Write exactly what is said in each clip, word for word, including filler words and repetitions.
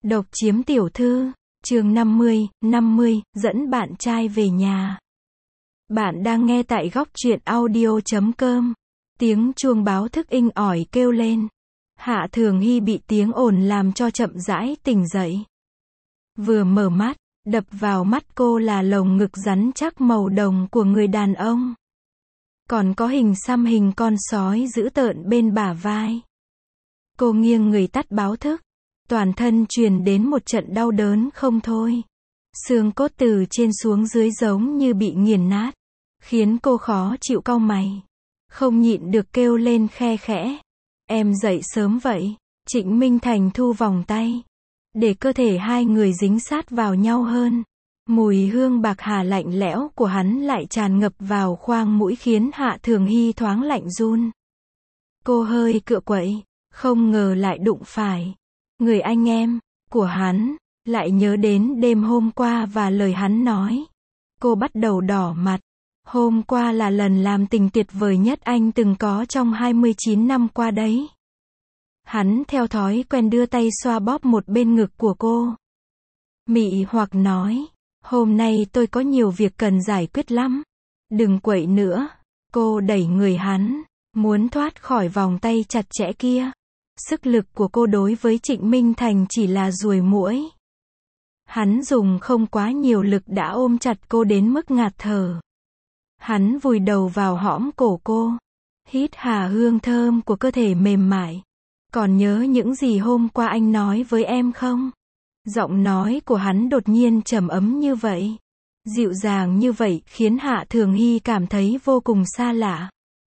Độc chiếm tiểu thư, chương năm mươi, năm mươi, dẫn bạn trai về nhà. Bạn đang nghe tại góc truyện audio chấm com. Tiếng chuông báo thức inh ỏi kêu lên. Hạ Thường Hy bị tiếng ồn làm cho chậm rãi tỉnh dậy. Vừa mở mắt, đập vào mắt cô là lồng ngực rắn chắc màu đồng của người đàn ông. Còn có hình xăm hình con sói dữ tợn bên bả vai. Cô nghiêng người tắt báo thức. Toàn thân truyền đến một trận đau đớn không thôi. Xương cốt từ trên xuống dưới giống như bị nghiền nát. Khiến cô khó chịu cau mày. Không nhịn được kêu lên khe khẽ. Em dậy sớm vậy. Trịnh Minh Thành thu vòng tay. Để cơ thể hai người dính sát vào nhau hơn. Mùi hương bạc hà lạnh lẽo của hắn lại tràn ngập vào khoang mũi khiến Hạ Thường Hy thoáng lạnh run. Cô hơi cựa quậy. Không ngờ lại đụng phải người anh em của hắn, lại nhớ đến đêm hôm qua và lời hắn nói. Cô bắt đầu đỏ mặt. Hôm qua là lần làm tình tuyệt vời nhất anh từng có trong hai mươi chín năm qua đấy. Hắn theo thói quen đưa tay xoa bóp một bên ngực của cô. Mị hoặc nói, hôm nay tôi có nhiều việc cần giải quyết lắm. Đừng quậy nữa. Cô đẩy người hắn, muốn thoát khỏi vòng tay chặt chẽ kia. Sức lực của cô đối với Trịnh Minh Thành chỉ là ruồi muỗi. Hắn dùng không quá nhiều lực đã ôm chặt cô đến mức ngạt thở. Hắn vùi đầu vào hõm cổ cô. Hít hà hương thơm của cơ thể mềm mại. Còn nhớ những gì hôm qua anh nói với em không? Giọng nói của hắn đột nhiên trầm ấm như vậy. Dịu dàng như vậy khiến Hạ Thường Hy cảm thấy vô cùng xa lạ.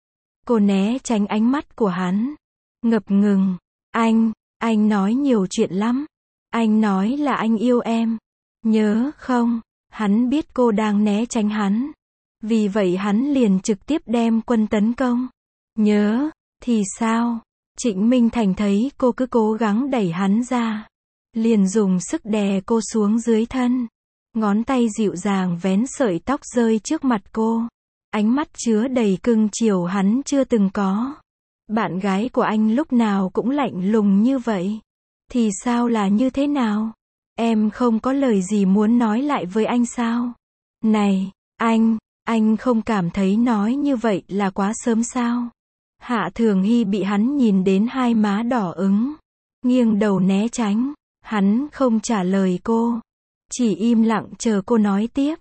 Cô né tránh ánh mắt của hắn. Ngập ngừng. Anh, anh nói nhiều chuyện lắm. Anh nói là anh yêu em. Nhớ không? Hắn biết cô đang né tránh hắn. Vì vậy hắn liền trực tiếp đem quân tấn công. Nhớ, thì sao? Trịnh Minh Thành thấy cô cứ cố gắng đẩy hắn ra. Liền dùng sức đè cô xuống dưới thân. Ngón tay dịu dàng vén sợi tóc rơi trước mặt cô. Ánh mắt chứa đầy cưng chiều hắn chưa từng có. Bạn gái của anh lúc nào cũng lạnh lùng như vậy. Thì sao là như thế nào? Em không có lời gì muốn nói lại với anh sao? Này, anh, anh không cảm thấy nói như vậy là quá sớm sao? Hạ Thường Hy bị hắn nhìn đến hai má đỏ ửng. Nghiêng đầu né tránh. Hắn không trả lời cô. Chỉ im lặng chờ cô nói tiếp.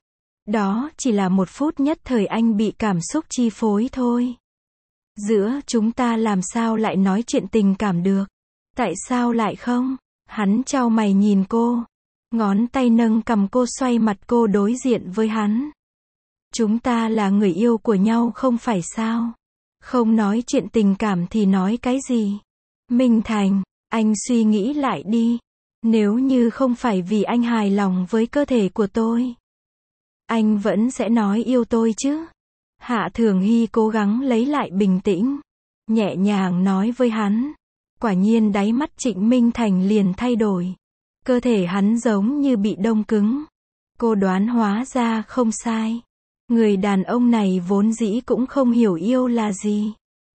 Đó chỉ là một phút nhất thời anh bị cảm xúc chi phối thôi. Giữa chúng ta làm sao lại nói chuyện tình cảm được? Tại sao lại không? Hắn chau mày nhìn cô. Ngón tay nâng cầm cô xoay mặt cô đối diện với hắn. Chúng ta là người yêu của nhau không phải sao? Không nói chuyện tình cảm thì nói cái gì? Minh Thành, anh suy nghĩ lại đi. Nếu như không phải vì anh hài lòng với cơ thể của tôi, anh vẫn sẽ nói yêu tôi chứ? Hạ Thường Hy cố gắng lấy lại bình tĩnh. Nhẹ nhàng nói với hắn. Quả nhiên đáy mắt Trịnh Minh Thành liền thay đổi. Cơ thể hắn giống như bị đông cứng. Cô đoán hóa ra không sai. Người đàn ông này vốn dĩ cũng không hiểu yêu là gì.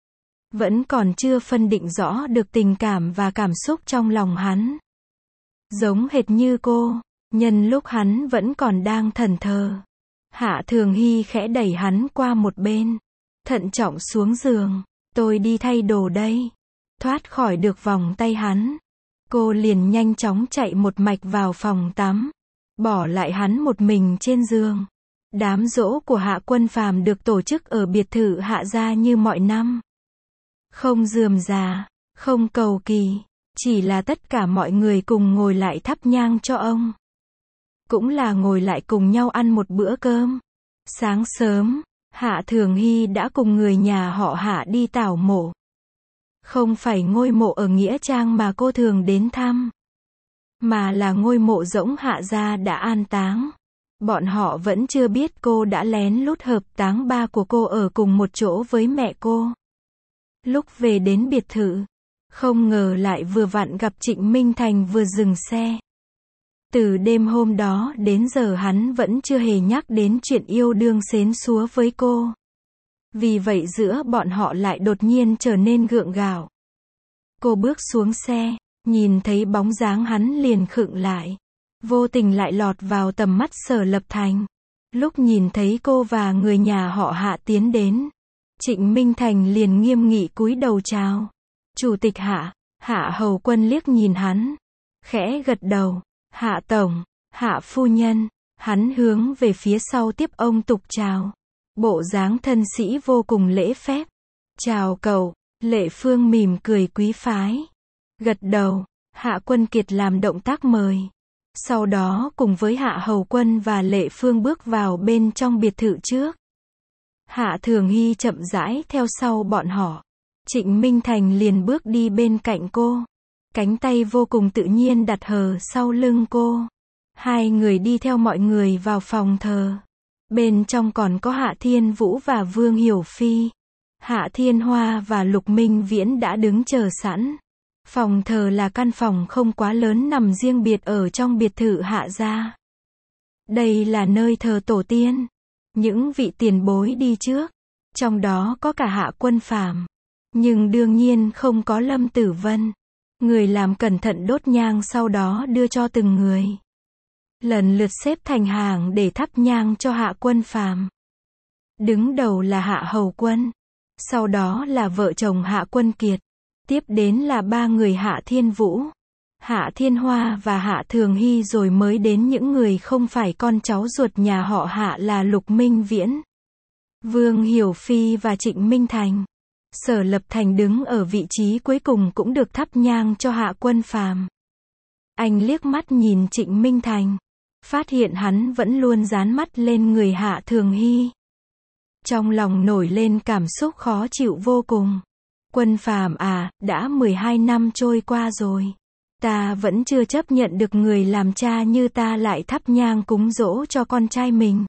Vẫn còn chưa phân định rõ được tình cảm và cảm xúc trong lòng hắn. Giống hệt như cô, nhân lúc hắn vẫn còn đang thẫn thờ. Hạ Thường Hy khẽ đẩy hắn qua một bên. Thận trọng xuống giường. Tôi đi thay đồ đây. Thoát khỏi được vòng tay hắn. Cô liền nhanh chóng chạy một mạch vào phòng tắm. Bỏ lại hắn một mình trên giường. Đám giỗ của Hạ Quân Phàm được tổ chức ở biệt thự Hạ gia như mọi năm. Không rườm rà, không cầu kỳ. Chỉ là tất cả mọi người cùng ngồi lại thắp nhang cho ông. Cũng là ngồi lại cùng nhau ăn một bữa cơm. Sáng sớm, Hạ Thường Hy đã cùng người nhà họ Hạ đi tảo mộ. Không phải ngôi mộ ở Nghĩa Trang mà cô thường đến thăm, mà là ngôi mộ rỗng Hạ gia đã an táng. Bọn họ vẫn chưa biết cô đã lén lút hợp táng ba của cô ở cùng một chỗ với mẹ cô. Lúc về đến biệt thự, không ngờ lại vừa vặn gặp Trịnh Minh Thành vừa dừng xe. Từ đêm hôm đó đến giờ hắn vẫn chưa hề nhắc đến chuyện yêu đương xến xúa với cô. Vì vậy giữa bọn họ lại đột nhiên trở nên gượng gạo. Cô bước xuống xe, Nhìn thấy bóng dáng hắn liền khựng lại. Vô tình lại lọt vào tầm mắt Sở Lập Thành. Lúc nhìn thấy cô và người nhà họ Hạ tiến đến, Trịnh Minh Thành liền nghiêm nghị cúi đầu chào. Chủ tịch Hạ. Hạ Hầu Quân liếc nhìn hắn, khẽ gật đầu. Hạ tổng, Hạ phu nhân. Hắn hướng về phía sau tiếp ông tục chào. Bộ dáng thân sĩ vô cùng lễ phép. Chào cậu. Lệ Phương mỉm cười quý phái. Gật đầu. Hạ Quân Kiệt làm động tác mời. Sau đó cùng với Hạ Hầu Quân và Lệ Phương bước vào bên trong biệt thự trước. Hạ Thường Hy chậm rãi theo sau bọn họ. Trịnh Minh Thành liền bước đi bên cạnh cô. Cánh tay vô cùng tự nhiên đặt hờ sau lưng cô. Hai người đi theo mọi người vào phòng thờ. Bên trong còn có Hạ Thiên Vũ và Vương Hiểu Phi. Hạ Thiên Hoa và Lục Minh Viễn đã đứng chờ sẵn. Phòng thờ là căn phòng không quá lớn nằm riêng biệt ở trong biệt thự Hạ gia. Đây là nơi thờ tổ tiên. Những vị tiền bối đi trước. Trong đó có cả Hạ Quân Phàm. Nhưng đương nhiên không có Lâm Tử Vân. Người làm cẩn thận đốt nhang sau đó đưa cho từng người. Lần lượt xếp thành hàng để thắp nhang cho Hạ Quân Phàm. Đứng đầu là Hạ Hầu Quân. Sau đó là vợ chồng Hạ Quân Kiệt. Tiếp đến là ba người Hạ Thiên Vũ, Hạ Thiên Hoa và Hạ Thường Hy, rồi mới đến những người không phải con cháu ruột nhà họ Hạ là Lục Minh Viễn, Vương Hiểu Phi và Trịnh Minh Thành. Sở Lập Thành đứng ở vị trí cuối cùng cũng được thắp nhang cho Hạ Quân Phàm. Anh liếc mắt nhìn Trịnh Minh Thành, phát hiện hắn vẫn luôn dán mắt lên người Hạ Thường Hy. Trong lòng nổi lên cảm xúc khó chịu vô cùng. Quân Phàm à, đã mười hai năm trôi qua rồi. Ta vẫn chưa chấp nhận được người làm cha như ta lại thắp nhang cúng dỗ cho con trai mình.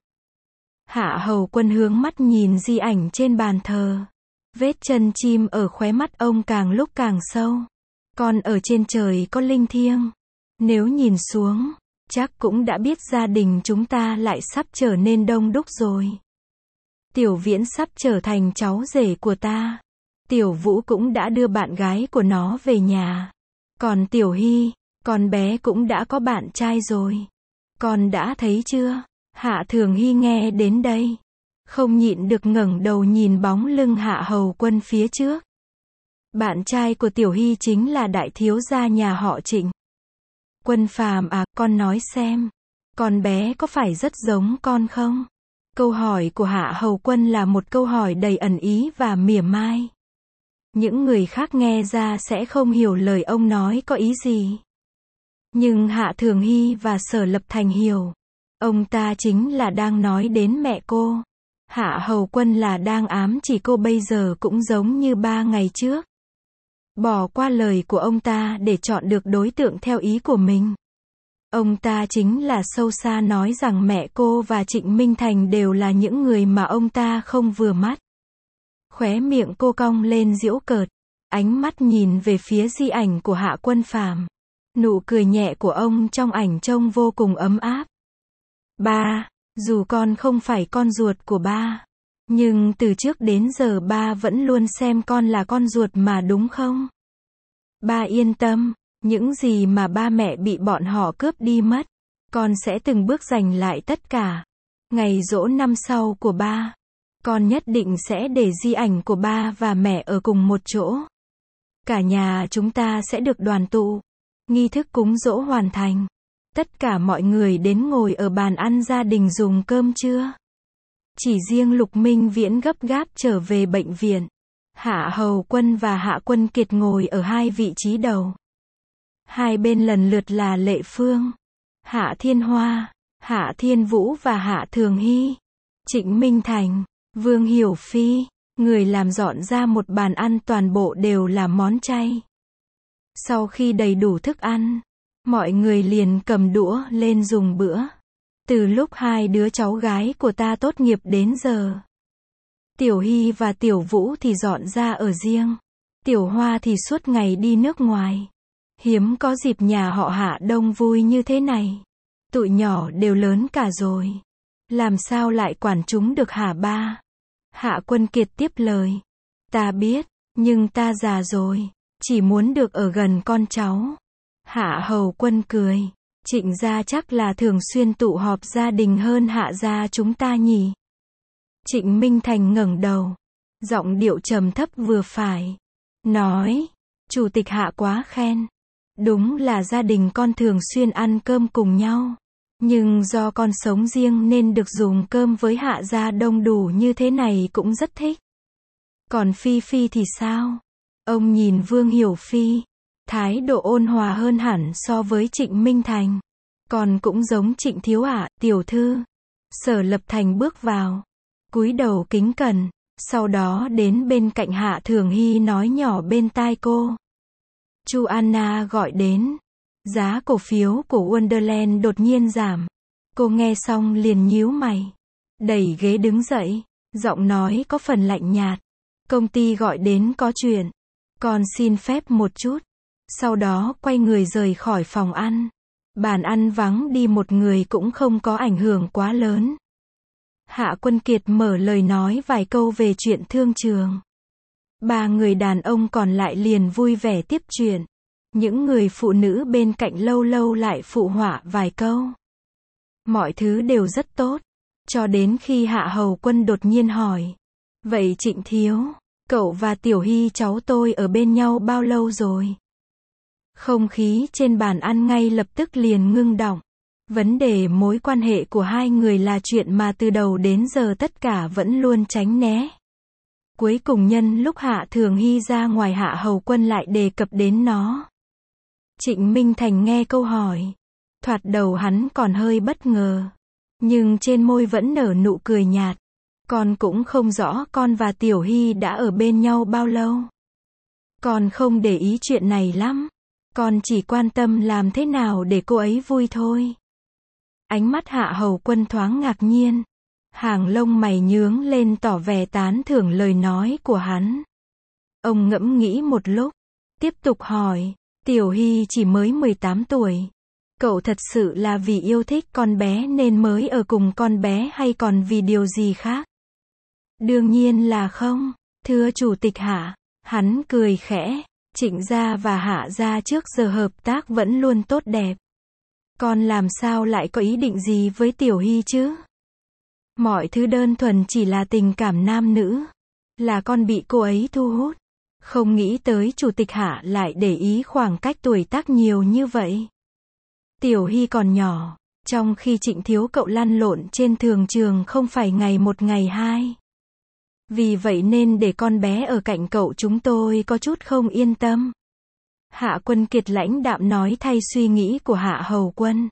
Hạ Hầu Quân hướng mắt nhìn di ảnh trên bàn thờ. Vết chân chim ở khóe mắt ông càng lúc càng sâu. Còn ở trên trời có linh thiêng. Nếu nhìn xuống, chắc cũng đã biết gia đình chúng ta lại sắp trở nên đông đúc rồi. Tiểu Viễn sắp trở thành cháu rể của ta. Tiểu Vũ cũng đã đưa bạn gái của nó về nhà. Còn Tiểu Hy, con bé cũng đã có bạn trai rồi. Con đã thấy chưa? Hạ Thường Hy nghe đến đây, không nhịn được ngẩng đầu nhìn bóng lưng Hạ Hầu Quân phía trước. Bạn trai của Tiểu Hy chính là đại thiếu gia nhà họ Trịnh. Quân Phàm à, con nói xem, con bé có phải rất giống con không? Câu hỏi của Hạ Hầu Quân là một câu hỏi đầy ẩn ý và mỉa mai. Những người khác nghe ra sẽ không hiểu lời ông nói có ý gì. Nhưng Hạ Thường Hy và Sở Lập Thành hiểu. Ông ta chính là đang nói đến mẹ cô. Hạ Hầu Quân là đang ám chỉ cô bây giờ cũng giống như ba ngày trước. Bỏ qua lời của ông ta để chọn được đối tượng theo ý của mình. Ông ta chính là sâu xa nói rằng mẹ cô và Trịnh Minh Thành đều là những người mà ông ta không vừa mắt. Khóe miệng cô cong lên giễu cợt, ánh mắt nhìn về phía di ảnh của Hạ Quân Phàm. Nụ cười nhẹ của ông trong ảnh trông vô cùng ấm áp. Ba, dù con không phải con ruột của ba, nhưng từ trước đến giờ ba vẫn luôn xem con là con ruột mà đúng không? Ba yên tâm, những gì mà ba mẹ bị bọn họ cướp đi mất, con sẽ từng bước giành lại tất cả. Ngày giỗ năm sau của ba, con nhất định sẽ để di ảnh của ba và mẹ ở cùng một chỗ. Cả nhà chúng ta sẽ được đoàn tụ. Nghi thức cúng giỗ hoàn thành. Tất cả mọi người đến ngồi ở bàn ăn gia đình dùng cơm trưa. Chỉ riêng Lục Minh Viễn gấp gáp trở về bệnh viện. Hạ Hầu Quân và Hạ Quân Kiệt ngồi ở hai vị trí đầu. Hai bên lần lượt là Lệ Phương, Hạ Thiên Hoa, Hạ Thiên Vũ và Hạ Thường Hy. Trịnh Minh Thành, Vương Hiểu Phi, người làm dọn ra một bàn ăn toàn bộ đều là món chay. Sau khi đầy đủ thức ăn, mọi người liền cầm đũa lên dùng bữa. Từ lúc hai đứa cháu gái của ta tốt nghiệp đến giờ, Tiểu Hy và Tiểu Vũ thì dọn ra ở riêng. Tiểu Hoa thì suốt ngày đi nước ngoài. Hiếm có dịp nhà họ Hạ đông vui như thế này. Tụi nhỏ đều lớn cả rồi. Làm sao lại quản chúng được hả ba? Hạ Quân Kiệt tiếp lời. Ta biết, nhưng ta già rồi. Chỉ muốn được ở gần con cháu. Hạ Hầu Quân cười. Trịnh gia chắc là thường xuyên tụ họp gia đình hơn Hạ gia chúng ta nhỉ? Trịnh Minh Thành ngẩng đầu. Giọng điệu trầm thấp vừa phải. Nói. Chủ tịch Hạ quá khen. Đúng là gia đình con thường xuyên ăn cơm cùng nhau. Nhưng do con sống riêng nên được dùng cơm với Hạ gia đông đủ như thế này cũng rất thích. Còn Phi Phi thì sao? Ông nhìn Vương Hiểu Phi. Thái độ ôn hòa hơn hẳn so với Trịnh Minh Thành. Còn cũng giống Trịnh thiếu ạ, tiểu thư. Sở Lập Thành bước vào. Cúi đầu kính cẩn. Sau đó đến bên cạnh Hạ Thường Hy nói nhỏ bên tai cô. Chu Anna gọi đến. Giá cổ phiếu của Wonderland đột nhiên giảm. Cô nghe xong liền nhíu mày. Đẩy ghế đứng dậy. Giọng nói có phần lạnh nhạt. Công ty gọi đến có chuyện. Con xin phép một chút. Sau đó quay người rời khỏi phòng ăn. Bàn ăn vắng đi một người cũng không có ảnh hưởng quá lớn. Hạ Quân Kiệt mở lời nói vài câu về chuyện thương trường. Ba người đàn ông còn lại liền vui vẻ tiếp chuyện. Những người phụ nữ bên cạnh lâu lâu lại phụ họa vài câu. Mọi thứ đều rất tốt. Cho đến khi Hạ Hầu Quân đột nhiên hỏi. Vậy Trịnh thiếu, cậu và Tiểu Hy cháu tôi ở bên nhau bao lâu rồi? Không khí trên bàn ăn ngay lập tức liền ngưng đọng. Vấn đề mối quan hệ của hai người là chuyện mà từ đầu đến giờ tất cả vẫn luôn tránh né. Cuối cùng nhân lúc Hạ Thường Hy ra ngoài Hạ Hầu Quân lại đề cập đến nó. Trịnh Minh Thành nghe câu hỏi. Thoạt đầu hắn còn hơi bất ngờ. Nhưng trên môi vẫn nở nụ cười nhạt. Con cũng không rõ con và Tiểu Hy đã ở bên nhau bao lâu. Con không để ý chuyện này lắm. Con chỉ quan tâm làm thế nào để cô ấy vui thôi. Ánh mắt Hạ Hầu Quân thoáng ngạc nhiên. Hàng lông mày nhướng lên tỏ vẻ tán thưởng lời nói của hắn. Ông ngẫm nghĩ một lúc. Tiếp tục hỏi. Tiểu Hy chỉ mới mười tám tuổi. Cậu thật sự là vì yêu thích con bé nên mới ở cùng con bé hay còn vì điều gì khác? Đương nhiên là không. Thưa Chủ tịch Hạ. Hắn cười khẽ. Trịnh gia và Hạ gia trước giờ hợp tác vẫn luôn tốt đẹp. Con làm sao lại có ý định gì với Tiểu Hy chứ? Mọi thứ đơn thuần chỉ là tình cảm nam nữ. Là con bị cô ấy thu hút. Không nghĩ tới Chủ tịch Hạ lại để ý khoảng cách tuổi tác nhiều như vậy. Tiểu Hy còn nhỏ. Trong khi Trịnh thiếu cậu lăn lộn trên thường trường không phải ngày một ngày hai. Vì vậy nên để con bé ở cạnh cậu chúng tôi có chút không yên tâm. Hạ Quân Kiệt lãnh đạm nói thay suy nghĩ của Hạ Hầu Quân.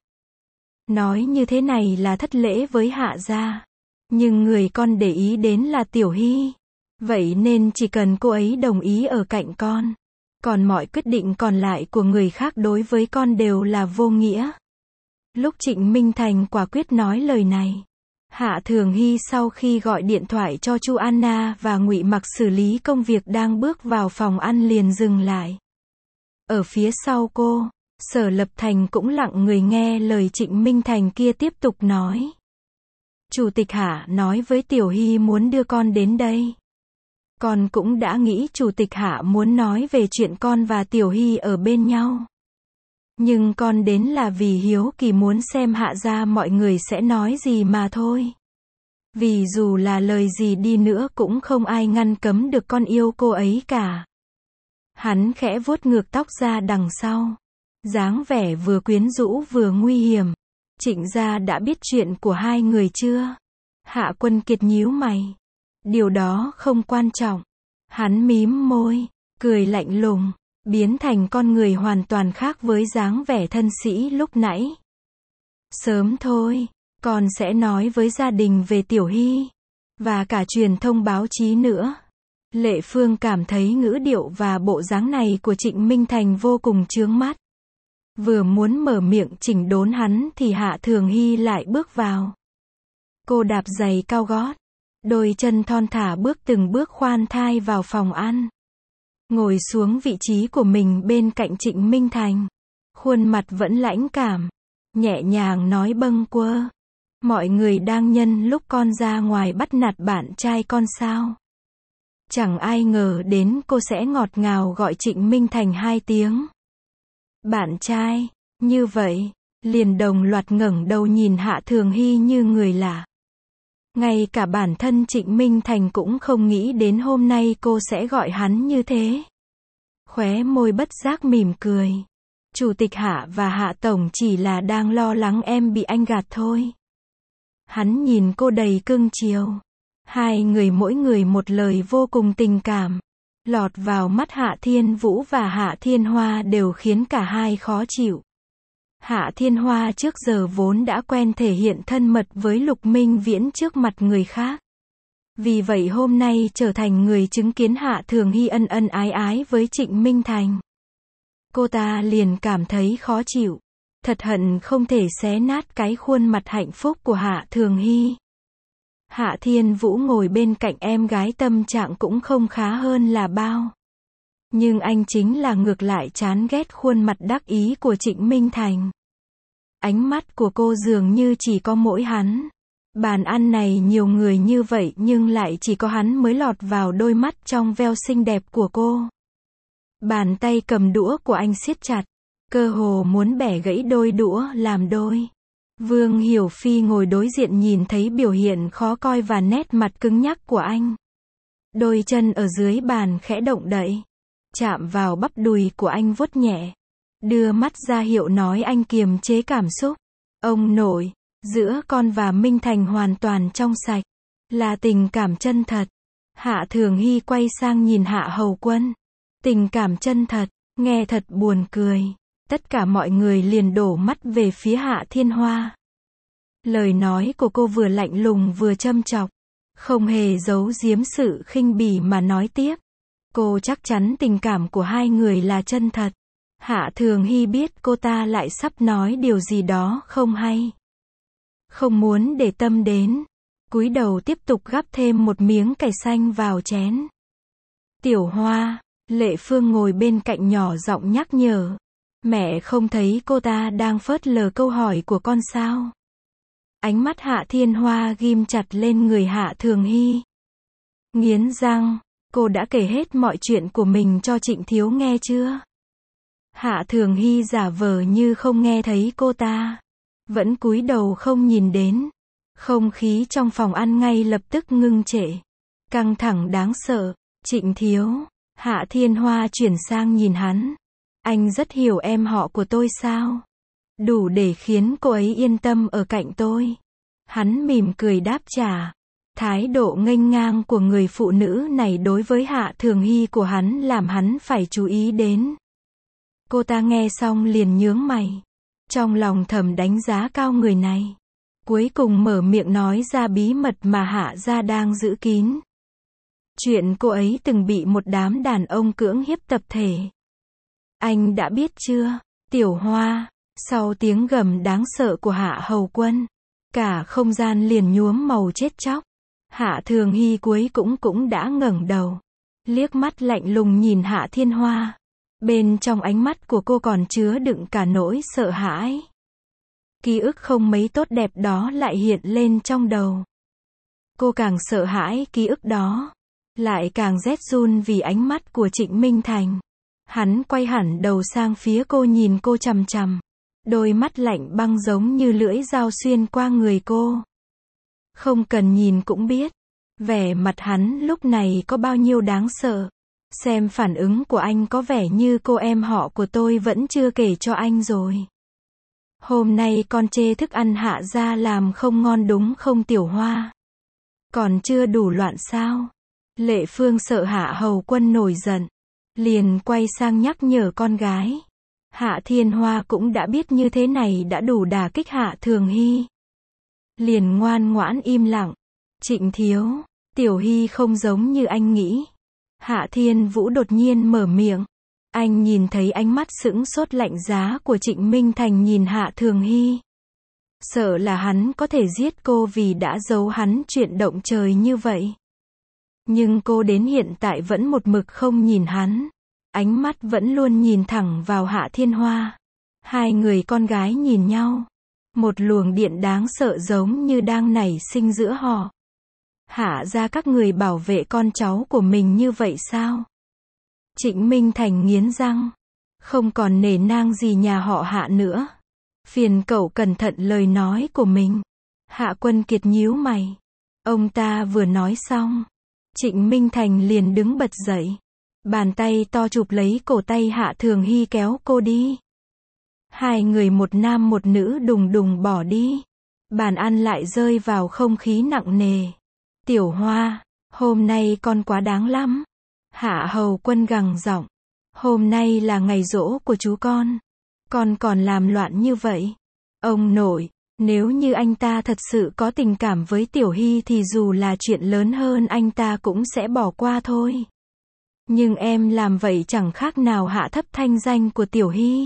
Nói như thế này là thất lễ với Hạ gia. Nhưng người con để ý đến là Tiểu Hy. Vậy nên chỉ cần cô ấy đồng ý ở cạnh con. Còn mọi quyết định còn lại của người khác đối với con đều là vô nghĩa. Lúc Trịnh Minh Thành quả quyết nói lời này. Hạ Thường Hy sau khi gọi điện thoại cho Chu Anna và Ngụy Mặc xử lý công việc đang bước vào phòng ăn liền dừng lại. Ở phía sau cô, Sở Lập Thành cũng lặng người nghe lời Trịnh Minh Thành kia tiếp tục nói. Chủ tịch Hạ nói với Tiểu Hy muốn đưa con đến đây. Con cũng đã nghĩ Chủ tịch Hạ muốn nói về chuyện con và Tiểu Hy ở bên nhau. Nhưng con đến là vì hiếu kỳ muốn xem Hạ gia mọi người sẽ nói gì mà thôi. Vì dù là lời gì đi nữa cũng không ai ngăn cấm được con yêu cô ấy cả. Hắn khẽ vuốt ngược tóc ra đằng sau. Dáng vẻ vừa quyến rũ vừa nguy hiểm. Trịnh gia đã biết chuyện của hai người chưa? Hạ Quân Kiệt nhíu mày. Điều đó không quan trọng. Hắn mím môi, cười lạnh lùng. Biến thành con người hoàn toàn khác với dáng vẻ thân sĩ lúc nãy. Sớm thôi, con sẽ nói với gia đình về Tiểu Hy. Và cả truyền thông báo chí nữa. Lệ Phương cảm thấy ngữ điệu và bộ dáng này của Trịnh Minh Thành vô cùng chướng mắt. Vừa muốn mở miệng chỉnh đốn hắn thì Hạ Thường Hy lại bước vào. Cô đạp giày cao gót. Đôi chân thon thả bước từng bước khoan thai vào phòng ăn. Ngồi xuống vị trí của mình bên cạnh Trịnh Minh Thành. Khuôn mặt vẫn lãnh cảm. Nhẹ nhàng nói bâng quơ. Mọi người đang nhân lúc con ra ngoài bắt nạt bạn trai con sao. Chẳng ai ngờ đến cô sẽ ngọt ngào gọi Trịnh Minh Thành hai tiếng. Bạn trai, như vậy, liền đồng loạt ngẩng đầu nhìn Hạ Thường Hy như người lạ. Ngay cả bản thân Trịnh Minh Thành cũng không nghĩ đến hôm nay cô sẽ gọi hắn như thế. Khóe môi bất giác mỉm cười. Chủ tịch Hạ và Hạ Tổng chỉ là đang lo lắng em bị anh gạt thôi. Hắn nhìn cô đầy cưng chiều. Hai người mỗi người một lời vô cùng tình cảm. Lọt vào mắt Hạ Thiên Vũ và Hạ Thiên Hoa đều khiến cả hai khó chịu. Hạ Thiên Hoa trước giờ vốn đã quen thể hiện thân mật với Lục Minh Viễn trước mặt người khác. Vì vậy hôm nay trở thành người chứng kiến Hạ Thường Hy ân ân ái ái với Trịnh Minh Thành. Cô ta liền cảm thấy khó chịu. Thật hận không thể xé nát cái khuôn mặt hạnh phúc của Hạ Thường Hy. Hạ Thiên Vũ ngồi bên cạnh em gái tâm trạng cũng không khá hơn là bao. Nhưng anh chính là ngược lại chán ghét khuôn mặt đắc ý của Trịnh Minh Thành. Ánh mắt của cô dường như chỉ có mỗi hắn. Bàn ăn này nhiều người như vậy nhưng lại chỉ có hắn mới lọt vào đôi mắt trong veo xinh đẹp của cô. Bàn tay cầm đũa của anh siết chặt, cơ hồ muốn bẻ gãy đôi đũa làm đôi. Vương Hiểu Phi ngồi đối diện nhìn thấy biểu hiện khó coi và nét mặt cứng nhắc của anh. Đôi chân ở dưới bàn khẽ động đậy, chạm vào bắp đùi của anh vuốt nhẹ, đưa mắt ra hiệu nói anh kiềm chế cảm xúc. Ông nội, giữa con và Minh Thành hoàn toàn trong sạch, là tình cảm chân thật. Hạ Thường Hy quay sang nhìn Hạ Hầu Quân. Tình cảm chân thật, nghe thật buồn cười. Tất cả mọi người liền đổ mắt về phía Hạ Thiên Hoa. Lời nói của cô vừa lạnh lùng vừa châm chọc, không hề giấu giếm sự khinh bỉ mà nói tiếp. Cô chắc chắn tình cảm của hai người là chân thật. Hạ Thường Hy biết cô ta lại sắp nói điều gì đó không hay. Không muốn để tâm đến, cúi đầu tiếp tục gắp thêm một miếng cải xanh vào chén. Tiểu Hoa, Lệ Phương ngồi bên cạnh nhỏ giọng nhắc nhở. Mẹ không thấy cô ta đang phớt lờ câu hỏi của con sao? Ánh mắt Hạ Thiên Hoa ghim chặt lên người Hạ Thường Hy. Nghiến răng, cô đã kể hết mọi chuyện của mình cho Trịnh Thiếu nghe chưa? Hạ Thường Hy giả vờ như không nghe thấy cô ta, vẫn cúi đầu không nhìn đến. Không khí trong phòng ăn ngay lập tức ngưng trệ, căng thẳng đáng sợ. Trịnh Thiếu, Hạ Thiên Hoa chuyển sang nhìn hắn. Anh rất hiểu em họ của tôi sao? Đủ để khiến cô ấy yên tâm ở cạnh tôi. Hắn mỉm cười đáp trả. Thái độ nghênh ngang của người phụ nữ này đối với Hạ Thường Hy của hắn làm hắn phải chú ý đến. Cô ta nghe xong liền nhướng mày. Trong lòng thầm đánh giá cao người này. Cuối cùng mở miệng nói ra bí mật mà Hạ gia đang giữ kín. Chuyện cô ấy từng bị một đám đàn ông cưỡng hiếp tập thể. Anh đã biết chưa, Tiểu Hoa? Sau tiếng gầm đáng sợ của Hạ Hầu Quân, cả không gian liền nhuốm màu chết chóc. Hạ Thường Hy cuối cũng cũng đã ngẩng đầu, liếc mắt lạnh lùng nhìn Hạ Thiên Hoa. Bên trong ánh mắt của cô còn chứa đựng cả nỗi sợ hãi. Ký ức không mấy tốt đẹp đó lại hiện lên trong đầu. Cô càng sợ hãi ký ức đó, lại càng rét run vì ánh mắt của Trịnh Minh Thành. Hắn quay hẳn đầu sang phía cô nhìn cô chằm chằm. Đôi mắt lạnh băng giống như lưỡi dao xuyên qua người cô. Không cần nhìn cũng biết, vẻ mặt hắn lúc này có bao nhiêu đáng sợ. Xem phản ứng của anh có vẻ như cô em họ của tôi vẫn chưa kể cho anh rồi. Hôm nay con chê thức ăn Hạ gia làm không ngon đúng không Tiểu Hoa? Còn chưa đủ loạn sao? Lệ Phương sợ Hạ Hầu Quân nổi giận, liền quay sang nhắc nhở con gái. Hạ Thiên Hoa cũng đã biết như thế này đã đủ đả kích Hạ Thường Hy. Liền ngoan ngoãn im lặng. Trịnh Thiếu, Tiểu Hy không giống như anh nghĩ. Hạ Thiên Vũ đột nhiên mở miệng. Anh nhìn thấy ánh mắt sững sốt lạnh giá của Trịnh Minh Thành nhìn Hạ Thường Hy. Sợ là hắn có thể giết cô vì đã giấu hắn chuyện động trời như vậy. Nhưng cô đến hiện tại vẫn một mực không nhìn hắn. Ánh mắt vẫn luôn nhìn thẳng vào Hạ Thiên Hoa. Hai người con gái nhìn nhau. Một luồng điện đáng sợ giống như đang nảy sinh giữa họ. Hạ ra các người bảo vệ con cháu của mình như vậy sao? Trịnh Minh Thành nghiến răng. Không còn nể nang gì nhà họ Hạ nữa. Phiền cậu cẩn thận lời nói của mình. Hạ Quân Kiệt nhíu mày. Ông ta vừa nói xong, Trịnh Minh Thành liền đứng bật dậy. Bàn tay to chụp lấy cổ tay Hạ Thường Hy kéo cô đi. Hai người một nam một nữ đùng đùng bỏ đi. Bàn ăn lại rơi vào không khí nặng nề. Tiểu Hoa, hôm nay con quá đáng lắm. Hạ Hầu Quân gằn giọng. Hôm nay là ngày giỗ của chú con. Con còn làm loạn như vậy. Ông nội, nếu như anh ta thật sự có tình cảm với Tiểu Hy thì dù là chuyện lớn hơn anh ta cũng sẽ bỏ qua thôi. Nhưng em làm vậy chẳng khác nào hạ thấp thanh danh của Tiểu Hy.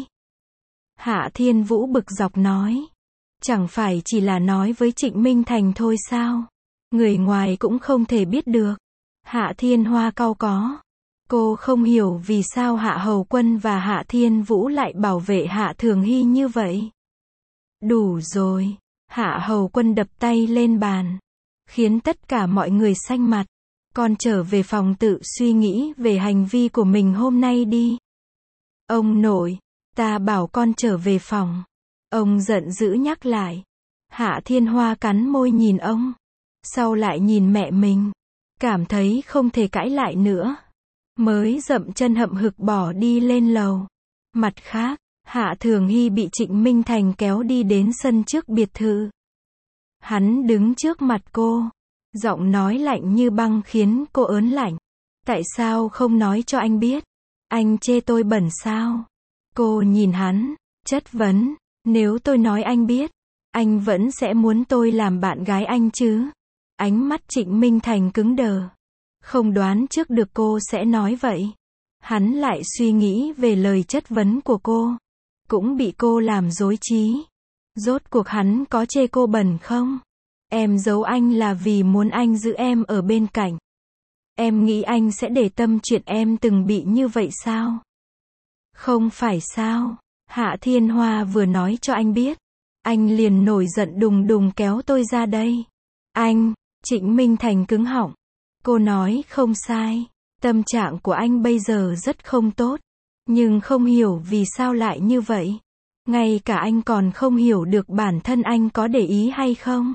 Hạ Thiên Vũ bực dọc nói. Chẳng phải chỉ là nói với Trịnh Minh Thành thôi sao? Người ngoài cũng không thể biết được. Hạ Thiên Hoa cau có. Cô không hiểu vì sao Hạ Hầu Quân và Hạ Thiên Vũ lại bảo vệ Hạ Thường Hy như vậy. Đủ rồi. Hạ Hầu Quân đập tay lên bàn, khiến tất cả mọi người xanh mặt. Con trở về phòng tự suy nghĩ về hành vi của mình hôm nay đi. Ông nội, ta bảo con trở về phòng. Ông giận dữ nhắc lại. Hạ Thiên Hoa cắn môi nhìn ông, sau lại nhìn mẹ mình, cảm thấy không thể cãi lại nữa, mới dậm chân hậm hực bỏ đi lên lầu. Mặt khác, Hạ Thường Hy bị Trịnh Minh Thành kéo đi đến sân trước biệt thự. Hắn đứng trước mặt cô, giọng nói lạnh như băng khiến cô ớn lạnh. Tại sao không nói cho anh biết? Anh chê tôi bẩn sao? Cô nhìn hắn, chất vấn. Nếu tôi nói anh biết, anh vẫn sẽ muốn tôi làm bạn gái anh chứ? Ánh mắt Trịnh Minh Thành cứng đờ. Không đoán trước được cô sẽ nói vậy. Hắn lại suy nghĩ về lời chất vấn của cô. Cũng bị cô làm rối trí. Rốt cuộc hắn có chê cô bẩn không? Em giấu anh là vì muốn anh giữ em ở bên cạnh. Em nghĩ anh sẽ để tâm chuyện em từng bị như vậy sao? Không phải sao? Hạ Thiên Hoa vừa nói cho anh biết, anh liền nổi giận đùng đùng kéo tôi ra đây. Anh, Trịnh Minh Thành cứng họng. Cô nói không sai, tâm trạng của anh bây giờ rất không tốt, nhưng không hiểu vì sao lại như vậy. Ngay cả anh còn không hiểu được bản thân anh có để ý hay không.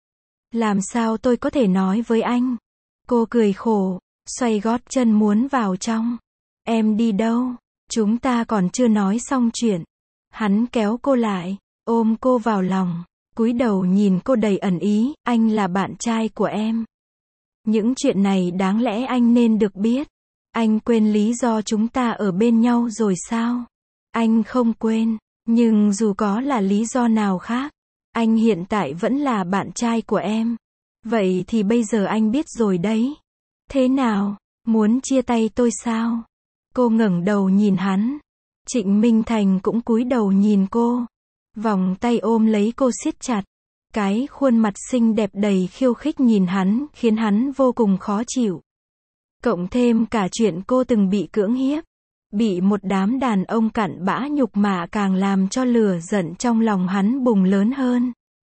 Làm sao tôi có thể nói với anh? Cô cười khổ, xoay gót chân muốn vào trong. Em đi đâu? Chúng ta còn chưa nói xong chuyện. Hắn kéo cô lại, ôm cô vào lòng, cúi đầu nhìn cô đầy ẩn ý. Anh là bạn trai của em. Những chuyện này đáng lẽ anh nên được biết. Anh quên lý do chúng ta ở bên nhau rồi sao? Anh không quên, nhưng dù có là lý do nào khác, anh hiện tại vẫn là bạn trai của em. Vậy thì bây giờ anh biết rồi đấy. Thế nào, muốn chia tay tôi sao? Cô ngẩng đầu nhìn hắn. Trịnh Minh Thành cũng cúi đầu nhìn cô. Vòng tay ôm lấy cô siết chặt. Cái khuôn mặt xinh đẹp đầy khiêu khích nhìn hắn, khiến hắn vô cùng khó chịu. Cộng thêm cả chuyện cô từng bị cưỡng hiếp, bị một đám đàn ông cặn bã nhục mạ càng làm cho lửa giận trong lòng hắn bùng lớn hơn.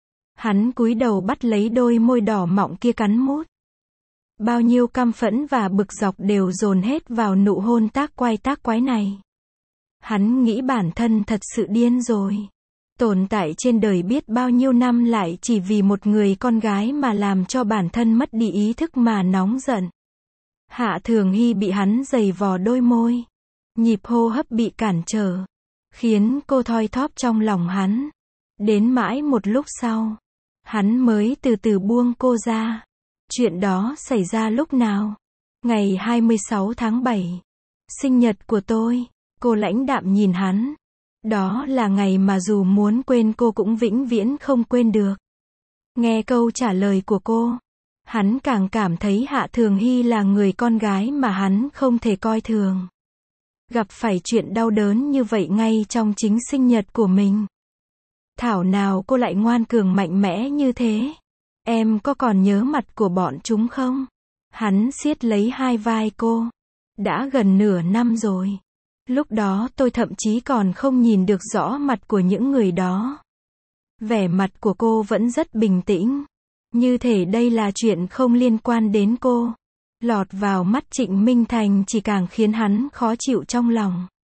Hắn cúi đầu bắt lấy đôi môi đỏ mọng kia cắn mút. Bao nhiêu căm phẫn và bực dọc đều dồn hết vào nụ hôn tác quái tác quái này. Hắn nghĩ bản thân thật sự điên rồi. Tồn tại trên đời biết bao nhiêu năm lại chỉ vì một người con gái mà làm cho bản thân mất đi ý thức mà nóng giận. Hạ Thường Hy bị hắn giày vò đôi môi. Nhịp hô hấp bị cản trở, khiến cô thoi thóp trong lòng hắn. Đến mãi một lúc sau, hắn mới từ từ buông cô ra. Chuyện đó xảy ra lúc nào? Ngày hai mươi sáu tháng bảy. Sinh nhật của tôi. Cô lãnh đạm nhìn hắn. Đó là ngày mà dù muốn quên cô cũng vĩnh viễn không quên được. Nghe câu trả lời của cô, hắn càng cảm thấy Hạ Thường Hy là người con gái mà hắn không thể coi thường. Gặp phải chuyện đau đớn như vậy ngay trong chính sinh nhật của mình. Thảo nào cô lại ngoan cường mạnh mẽ như thế. Em có còn nhớ mặt của bọn chúng không? Hắn siết lấy hai vai cô. Đã gần nửa năm rồi. Lúc đó tôi thậm chí còn không nhìn được rõ mặt của những người đó. Vẻ mặt của cô vẫn rất bình tĩnh. Như thể đây là chuyện không liên quan đến cô. Lọt vào mắt Trịnh Minh Thành chỉ càng khiến hắn khó chịu trong lòng.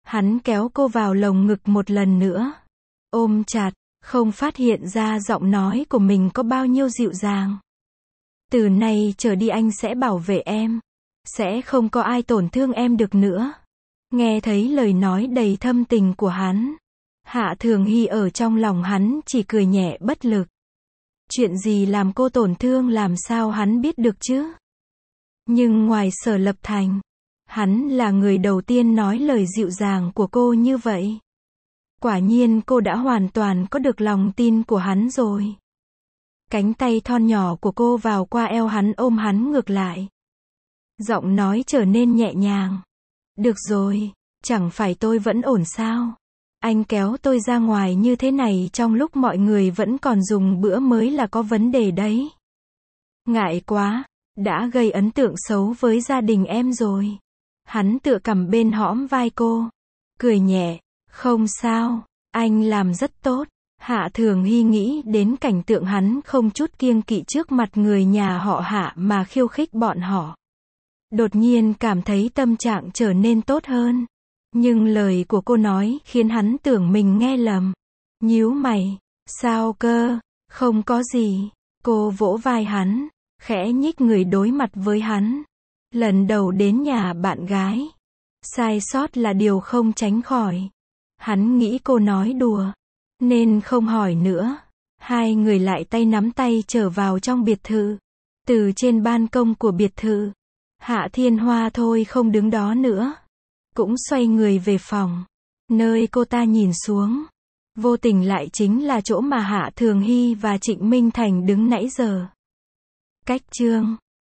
Hắn kéo cô vào lồng ngực một lần nữa. Ôm chặt, không phát hiện ra giọng nói của mình có bao nhiêu dịu dàng. Từ nay trở đi anh sẽ bảo vệ em. Sẽ không có ai tổn thương em được nữa. Nghe thấy lời nói đầy thâm tình của hắn. Hạ Thường Hy ở trong lòng hắn chỉ cười nhẹ bất lực. Chuyện gì làm cô tổn thương làm sao hắn biết được chứ? Nhưng ngoài Sở Lập Thành, hắn là người đầu tiên nói lời dịu dàng của cô như vậy. Quả nhiên cô đã hoàn toàn có được lòng tin của hắn rồi. Cánh tay thon nhỏ của cô vào qua eo hắn ôm hắn ngược lại. Giọng nói trở nên nhẹ nhàng. Được rồi, chẳng phải tôi vẫn ổn sao? Anh kéo tôi ra ngoài như thế này trong lúc mọi người vẫn còn dùng bữa mới là có vấn đề đấy. Ngại quá, đã gây ấn tượng xấu với gia đình em rồi. Hắn tựa cằm bên hõm vai cô. Cười nhẹ, không sao, anh làm rất tốt. Hạ Thường Hy nghĩ đến cảnh tượng hắn không chút kiêng kỵ trước mặt người nhà họ Hạ mà khiêu khích bọn họ. Đột nhiên cảm thấy tâm trạng trở nên tốt hơn. Nhưng lời của cô nói khiến hắn tưởng mình nghe lầm. Nhíu mày, sao cơ, không có gì. Cô vỗ vai hắn, khẽ nhích người đối mặt với hắn. Lần đầu đến nhà bạn gái. Sai sót là điều không tránh khỏi. Hắn nghĩ cô nói đùa, nên không hỏi nữa. Hai người lại tay nắm tay trở vào trong biệt thự. Từ trên ban công của biệt thự, Hạ Thiên Hoa thôi không đứng đó nữa. Cũng xoay người về phòng. Nơi cô ta nhìn xuống, vô tình lại chính là chỗ mà Hạ Thường Hy và Trịnh Minh Thành đứng nãy giờ. Cách chương